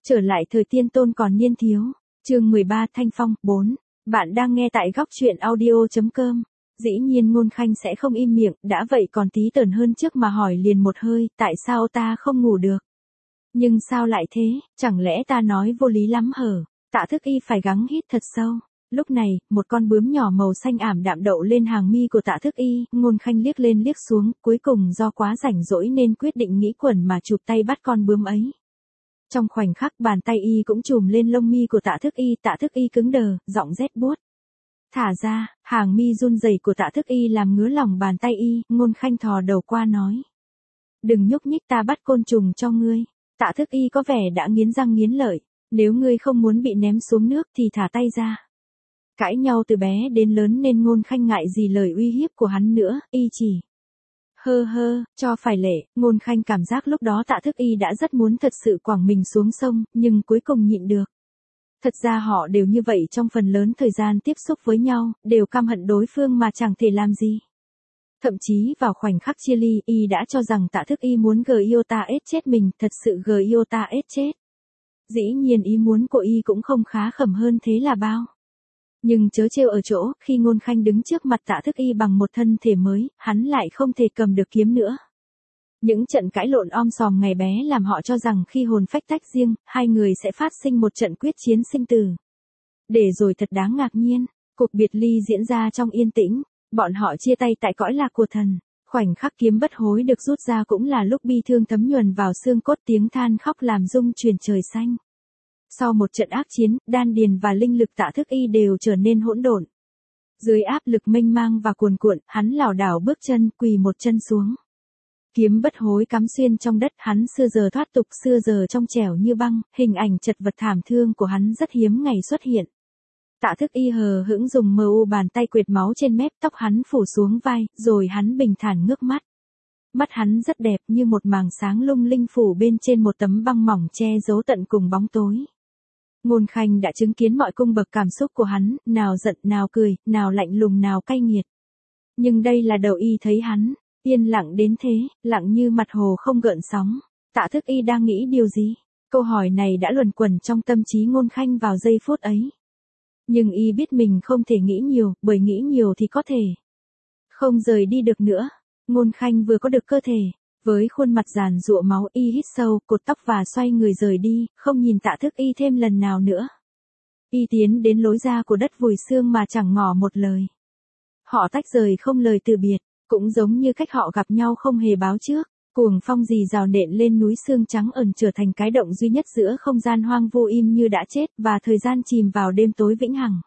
Trở lại thời tiên tôn còn niên thiếu. Chương 13 Thanh Phong 4. Bạn đang nghe tại góc truyện audio.com. Dĩ nhiên Ngôn Khanh sẽ không im miệng, đã vậy còn tí tởn hơn trước mà hỏi liền một hơi, tại sao ta không ngủ được? Nhưng sao lại thế, chẳng lẽ ta nói vô lý lắm hở? Tạ Thức Y phải gắng hít thật sâu. Lúc này, một con bướm nhỏ màu xanh ảm đạm đậu lên hàng mi của Tạ Thức Y, Ngôn Khanh liếc lên liếc xuống, cuối cùng do quá rảnh rỗi nên quyết định nghĩ quẩn mà chụp tay bắt con bướm ấy. Trong khoảnh khắc bàn tay y cũng chùm lên lông mi của Tạ Thức Y cứng đờ, giọng rét buốt. Thả ra, hàng mi run rẩy của Tạ Thức Y làm ngứa lòng bàn tay y, Ngôn Khanh thò đầu qua nói. Đừng nhúc nhích, ta bắt côn trùng cho ngươi. Tạ Thức Y có vẻ đã nghiến răng nghiến lợi, nếu ngươi không muốn bị ném xuống nước thì thả tay ra. Cãi nhau từ bé đến lớn nên Ngôn Khanh ngại gì lời uy hiếp của hắn nữa, y chỉ. Cho phải lệ, Ngôn Khanh cảm giác lúc đó Tạ Thức Y đã rất muốn thật sự quẳng mình xuống sông, nhưng cuối cùng nhịn được. Thật ra họ đều như vậy trong phần lớn thời gian tiếp xúc với nhau, đều căm hận đối phương mà chẳng thể làm gì. Thậm chí vào khoảnh khắc chia ly, y đã cho rằng Tạ Thức Y muốn Giota chết mình, thật sự Giota chết. Dĩ nhiên ý muốn của y cũng không khá khẩm hơn thế là bao. Nhưng chớ trêu ở chỗ, khi Ngôn Khanh đứng trước mặt Tạ Thức Y bằng một thân thể mới, hắn lại không thể cầm được kiếm nữa. Những trận cãi lộn om sòm ngày bé làm họ cho rằng khi hồn phách tách riêng, hai người sẽ phát sinh một trận quyết chiến sinh tử. Để rồi thật đáng ngạc nhiên, cuộc biệt ly diễn ra trong yên tĩnh, bọn họ chia tay tại cõi lạc của thần. Khoảnh khắc kiếm bất hối được rút ra cũng là lúc bi thương thấm nhuần vào xương cốt, tiếng than khóc làm rung chuyển trời xanh. Sau một trận ác chiến, đan điền và linh lực Tạ Thức Y đều trở nên hỗn độn. Dưới áp lực mênh mang và cuồn cuộn, hắn lảo đảo bước chân, quỳ một chân xuống. Kiếm bất hối cắm xuyên trong đất, hắn xưa giờ thoát tục, xưa giờ trong trẻo như băng, hình ảnh chật vật thảm thương của hắn rất hiếm ngày xuất hiện. Tạ Thức Y hờ hững dùng bàn tay quệt máu trên mép, tóc hắn phủ xuống vai, rồi hắn bình thản ngước mắt. Mắt hắn rất đẹp như một màng sáng lung linh phủ bên trên một tấm băng mỏng che giấu tận cùng bóng tối. Ngôn Khanh đã chứng kiến mọi cung bậc cảm xúc của hắn, nào giận, nào cười, nào lạnh lùng, nào cay nghiệt. Nhưng đây là đầu y thấy hắn, yên lặng đến thế, lặng như mặt hồ không gợn sóng. Tạ Thức Y đang nghĩ điều gì? Câu hỏi này đã luẩn quẩn trong tâm trí Ngôn Khanh vào giây phút ấy. Nhưng y biết mình không thể nghĩ nhiều, bởi nghĩ nhiều thì có thể không rời đi được nữa. Ngôn Khanh vừa có được cơ thể, với khuôn mặt giàn giụa máu, y hít sâu, cột tóc và xoay người rời đi, không nhìn Tạ Thức Y thêm lần nào nữa. Y tiến đến lối ra của đất vùi xương mà chẳng ngỏ một lời. Họ tách rời không lời từ biệt, cũng giống như cách họ gặp nhau không hề báo trước. Cuồng phong rì rào nện lên núi xương trắng ẩn, trở thành cái động duy nhất giữa không gian hoang vu im như đã chết, và thời gian chìm vào đêm tối vĩnh hằng.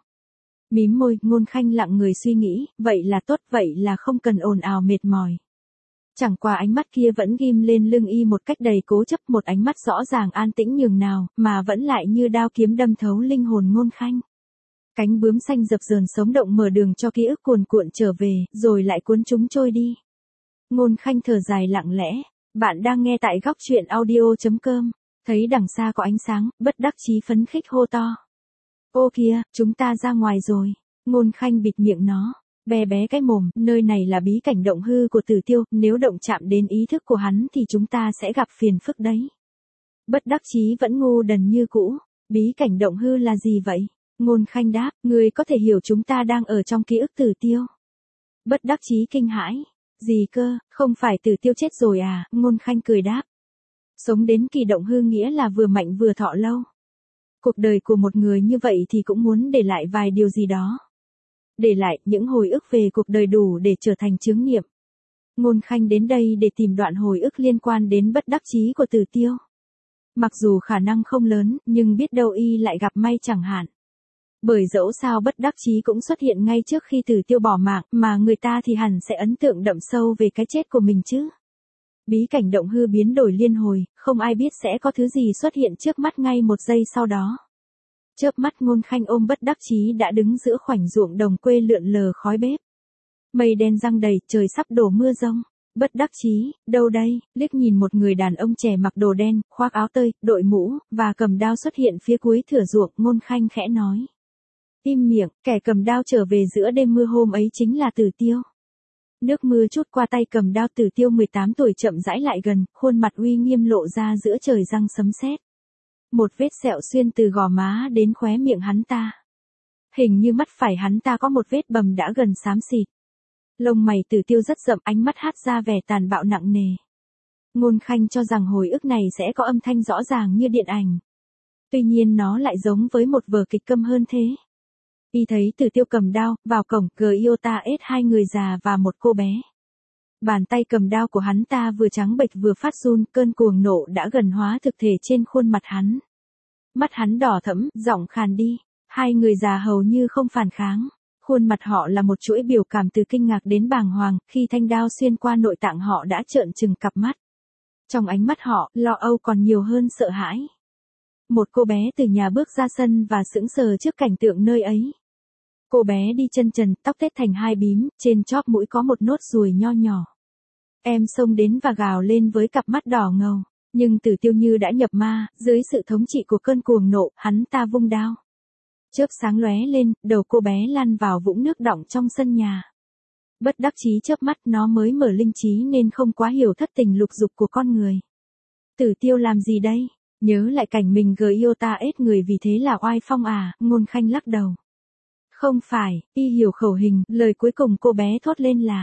Mím môi, Ngôn Khanh lặng người suy nghĩ, vậy là tốt, vậy là không cần ồn ào mệt mỏi. Chẳng qua ánh mắt kia vẫn ghim lên lưng y một cách đầy cố chấp, một ánh mắt rõ ràng an tĩnh nhường nào, mà vẫn lại như đao kiếm đâm thấu linh hồn Ngôn Khanh. Cánh bướm xanh dập dờn sống động mở đường cho ký ức cuồn cuộn trở về, rồi lại cuốn chúng trôi đi. Ngôn Khanh thở dài lặng lẽ. Bạn đang nghe tại góc truyện audio.com. Thấy đằng xa có ánh sáng, bất đắc chí phấn khích hô to. Ô kìa, chúng ta ra ngoài rồi. Ngôn Khanh bịt miệng nó, bé bé cái mồm, nơi này là bí cảnh động hư của Tử Tiêu, nếu động chạm đến ý thức của hắn thì chúng ta sẽ gặp phiền phức đấy. Bất đắc chí vẫn ngu đần như cũ. Bí cảnh động hư là gì vậy? Ngôn Khanh đáp, người có thể hiểu chúng ta đang ở trong ký ức Tử Tiêu. Bất đắc chí kinh hãi. Gì cơ, không phải Tử Tiêu chết rồi à? Ngôn Khanh cười đáp. Sống đến kỳ động hư nghĩa là vừa mạnh vừa thọ lâu. Cuộc đời của một người như vậy thì cũng muốn để lại vài điều gì đó. Để lại những hồi ức về cuộc đời đủ để trở thành chướng niệm. Ngôn Khanh đến đây để tìm đoạn hồi ức liên quan đến bất đắc chí của Tử Tiêu. Mặc dù khả năng không lớn, nhưng biết đâu y lại gặp may chẳng hạn. Bởi dẫu sao bất đắc chí cũng xuất hiện ngay trước khi Tử Tiêu bỏ mạng, mà người ta thì hẳn sẽ ấn tượng đậm sâu về cái chết của mình chứ. Bí cảnh động hư biến đổi liên hồi, không ai biết sẽ có thứ gì xuất hiện trước mắt ngay một giây sau đó. Chớp mắt Ngôn Khanh ôm bất đắc chí đã đứng giữa khoảnh ruộng đồng quê lượn lờ khói bếp. Mây đen giăng đầy, trời sắp đổ mưa giông. Bất đắc chí, đâu đây? Liếc nhìn một người đàn ông trẻ mặc đồ đen, khoác áo tơi, đội mũ, và cầm đao xuất hiện phía cuối thửa ruộng, Ngôn Khanh khẽ nói. Im miệng, kẻ cầm đao trở về giữa đêm mưa hôm ấy chính là Tử Tiêu. Nước mưa trút qua tay cầm đao Tử Tiêu 18 tuổi chậm rãi lại gần, khuôn mặt uy nghiêm lộ ra giữa trời giăng sấm sét. Một vết sẹo xuyên từ gò má đến khóe miệng hắn ta. Hình như mắt phải hắn ta có một vết bầm đã gần xám xịt. Lông mày Tử Tiêu rất rậm, ánh mắt hát ra vẻ tàn bạo nặng nề. Ngôn Khanh cho rằng hồi ức này sẽ có âm thanh rõ ràng như điện ảnh. Tuy nhiên nó lại giống với một vở kịch câm hơn thế. Y thấy Tử Tiêu cầm đao, vào cổng, Gyota S hai người già và một cô bé. Bàn tay cầm đao của hắn ta vừa trắng bệch vừa phát run, cơn cuồng nộ đã gần hóa thực thể trên khuôn mặt hắn. Mắt hắn đỏ thẫm, giọng khàn đi. Hai người già hầu như không phản kháng. Khuôn mặt họ là một chuỗi biểu cảm từ kinh ngạc đến bàng hoàng, khi thanh đao xuyên qua nội tạng họ đã trợn trừng cặp mắt. Trong ánh mắt họ, lo âu còn nhiều hơn sợ hãi. Một cô bé từ nhà bước ra sân và sững sờ trước cảnh tượng nơi ấy. Cô bé đi chân trần, tóc tết thành hai bím, trên chóp mũi có một nốt ruồi nho nhỏ. Em xông đến và gào lên với cặp mắt đỏ ngầu, nhưng Tử Tiêu như đã nhập ma, dưới sự thống trị của cơn cuồng nộ, hắn ta vung đao. Chớp sáng lóe lên, đầu cô bé lăn vào vũng nước đọng trong sân nhà. Bất đắc chí chớp mắt, nó mới mở linh trí nên không quá hiểu thất tình lục dục của con người. Tử Tiêu làm gì đây? Nhớ lại cảnh mình Gyota S người vì thế là oai phong à? Ngôn Khanh lắc đầu. Không phải, y hiểu khẩu hình, lời cuối cùng cô bé thốt lên là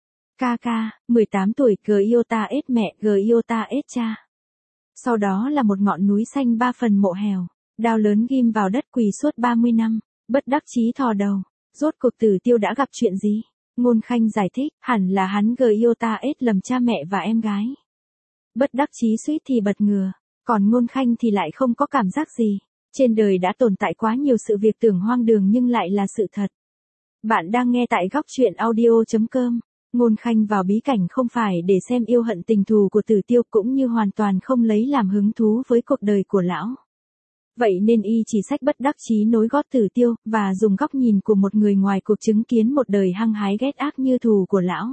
Ca, 18 tuổi, Gyota S mẹ, Gyota S cha. Sau đó là một ngọn núi xanh 3 phần mộ hèo, đao lớn ghim vào đất, quỳ suốt 30 năm, bất đắc chí thò đầu. Rốt cuộc Tử Tiêu đã gặp chuyện gì? Ngôn Khanh giải thích, hẳn là hắn Gyota S lầm cha mẹ và em gái. Bất đắc chí suýt thì bật ngửa, còn Ngôn Khanh thì lại không có cảm giác gì. Trên đời đã tồn tại quá nhiều sự việc tưởng hoang đường nhưng lại là sự thật. Bạn đang nghe tại góc truyện audio.com. Ngôn Khanh vào bí cảnh không phải để xem yêu hận tình thù của Tử Tiêu, cũng như hoàn toàn không lấy làm hứng thú với cuộc đời của lão. Vậy nên y chỉ xách bất đắc chí nối gót Tử Tiêu, và dùng góc nhìn của một người ngoài cuộc chứng kiến một đời hăng hái ghét ác như thù của lão.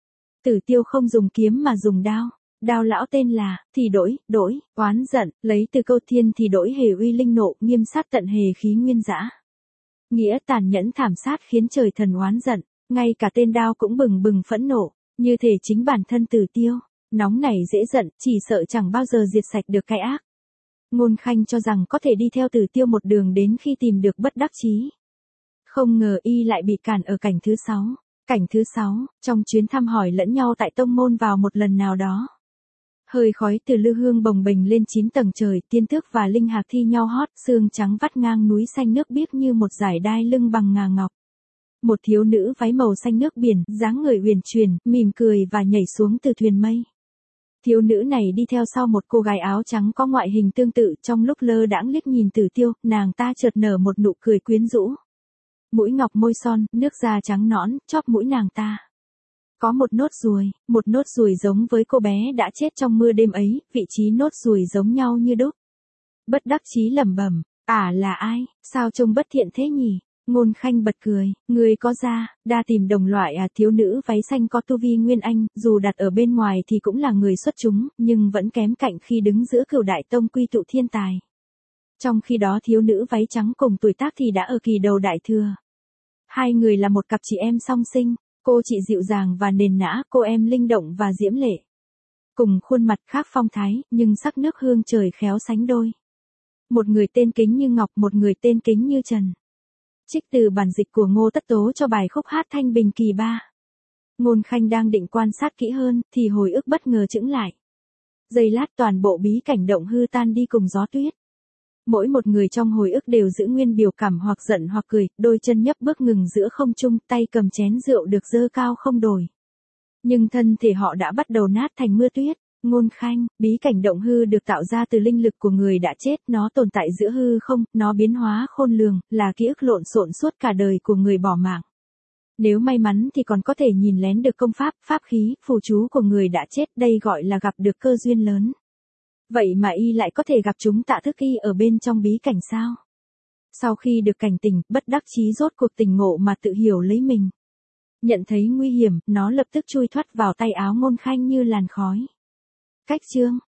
Tử Tiêu không dùng kiếm mà dùng đao. Đao lão tên là, thì đổi, oán giận, lấy từ câu thiên thì đổi hề uy linh nộ, nghiêm sát tận hề khí nguyên dã. Nghĩa tàn nhẫn thảm sát khiến trời thần oán giận, ngay cả tên đao cũng bừng bừng phẫn nộ, như thể chính bản thân Tử Tiêu, nóng nảy dễ giận, chỉ sợ chẳng bao giờ diệt sạch được cái ác. Ngôn Khanh cho rằng có thể đi theo Tử Tiêu một đường đến khi tìm được bất đắc chí. Không ngờ y lại bị cản ở cảnh thứ 6. Cảnh thứ 6, trong chuyến thăm hỏi lẫn nhau tại tông môn vào một lần nào đó. Hơi khói từ lư hương bồng bềnh lên 9 tầng trời, tiên tước và linh hạc thi nhau hót, sương trắng vắt ngang núi xanh nước biếc như một dải đai lưng bằng ngà ngọc. Một thiếu nữ váy màu xanh nước biển, dáng người uyển chuyển, mỉm cười và nhảy xuống từ thuyền mây. Thiếu nữ này đi theo sau một cô gái áo trắng có ngoại hình tương tự, trong lúc lơ đãng liếc nhìn Tử Tiêu, nàng ta chợt nở một nụ cười quyến rũ. Mũi ngọc môi son, nước da trắng nõn, chóp mũi nàng ta có một nốt ruồi giống với cô bé đã chết trong mưa đêm ấy, vị trí nốt ruồi giống nhau như đúc. Bất đắc chí lẩm bẩm, là ai, sao trông bất thiện thế nhỉ? Ngôn Khanh bật cười, người có ra, đa tìm đồng loại à? Thiếu nữ váy xanh có tu vi nguyên anh, dù đặt ở bên ngoài thì cũng là người xuất chúng, nhưng vẫn kém cạnh khi đứng giữa cửu đại tông quy tụ thiên tài. Trong khi đó thiếu nữ váy trắng cùng tuổi tác thì đã ở kỳ đầu đại thừa. Hai người là một cặp chị em song sinh. Cô chị dịu dàng và nền nã, cô em linh động và diễm lệ. Cùng khuôn mặt khác phong thái, nhưng sắc nước hương trời khéo sánh đôi. Một người tên Kính Như Ngọc, một người tên Kính Như Trần. Trích từ bản dịch của Ngô Tất Tố cho bài khúc hát Thanh Bình kỳ 3. Ngôn Khanh đang định quan sát kỹ hơn, thì hồi ức bất ngờ chững lại. Giây lát toàn bộ bí cảnh động hư tan đi cùng gió tuyết. Mỗi một người trong hồi ức đều giữ nguyên biểu cảm hoặc giận hoặc cười, đôi chân nhấp bước ngừng giữa không trung, tay cầm chén rượu được dơ cao không đổi. Nhưng thân thể họ đã bắt đầu nát thành mưa tuyết. Ngôn Khanh, bí cảnh động hư được tạo ra từ linh lực của người đã chết, nó tồn tại giữa hư không, nó biến hóa khôn lường, là ký ức lộn xộn suốt cả đời của người bỏ mạng. Nếu may mắn thì còn có thể nhìn lén được công pháp, pháp khí, phù chú của người đã chết, đây gọi là gặp được cơ duyên lớn. Vậy mà y lại có thể gặp chúng Tạ Thức Y ở bên trong bí cảnh sao? Sau khi được cảnh tỉnh, bất đắc chí rốt cuộc tỉnh ngộ mà tự hiểu lấy mình. Nhận thấy nguy hiểm, nó lập tức chui thoát vào tay áo Ngôn Khanh như làn khói. Cách chương